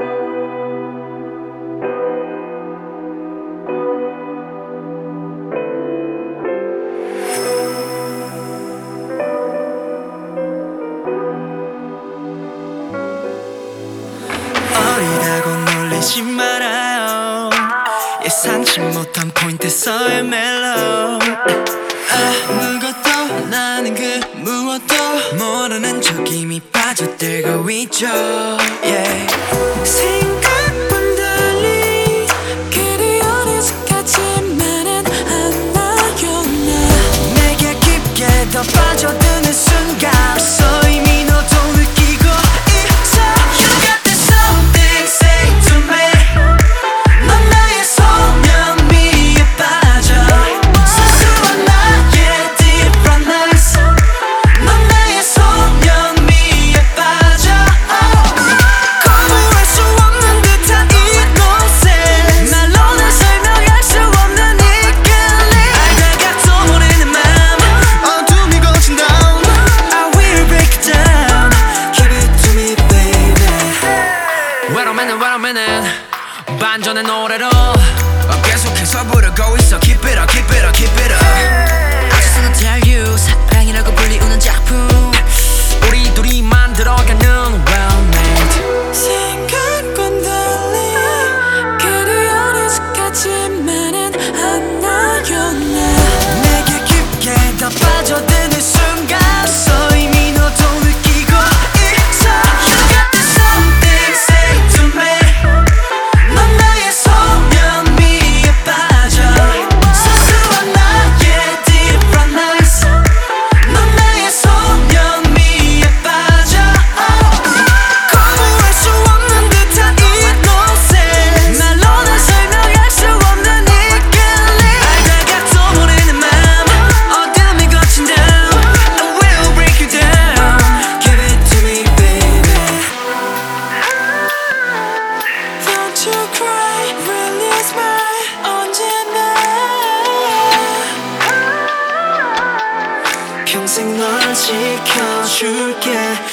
어리다고 놀리지 말아요. 예상치 못한 포인트에서의 멜로. 아무것도 나는 그 무엇도 모르는 척 이미 빠져들고 있죠. yeah. 생각과는 달리 그리 어리숙하지만은 않아요. 나 내게 깊게 더 빠져드는 순간 벌써 이미 너도 느끼고 있어. You got this something say to me. 넌 나의 소년 미에 빠져. 사소한 나의 deep from nice. 넌 나의 소년 미에 빠져. 거부할 수 없는 듯한 innocence. 말로는 설명할 수 없는 이 끌림. 알다가 또 모르는 맘 어둠이 거친 다음 I will break it down. Give it to me baby. Wait a minute 반전의 노래로 계속해서 부르고 있어. Keep it up, keep it up, keep it up. I just wanna tell you 사랑이라고 불리우는 작품 우리 둘이 만들어가는 well made. 생각과는 달리 그리 어리숙하지만은 않아요. 나 내게 깊게 더 빠져드는 순간 벌써 이미 너도 느끼고 있어. You got this something say to me. 넌 나의 소년 미에 빠져. 사소한 나의 deep from nice. 넌 나의 소년 미에 빠져. 거부할 수 없는 듯한 innocence. 말로는 설명할 수 없는 이 끌림. 알다가 또 모르는 맘 어둠이 거친 다음 I will break you down. Give it to me baby. Don't you cry, release my 언제나 평생 널 지켜줄게.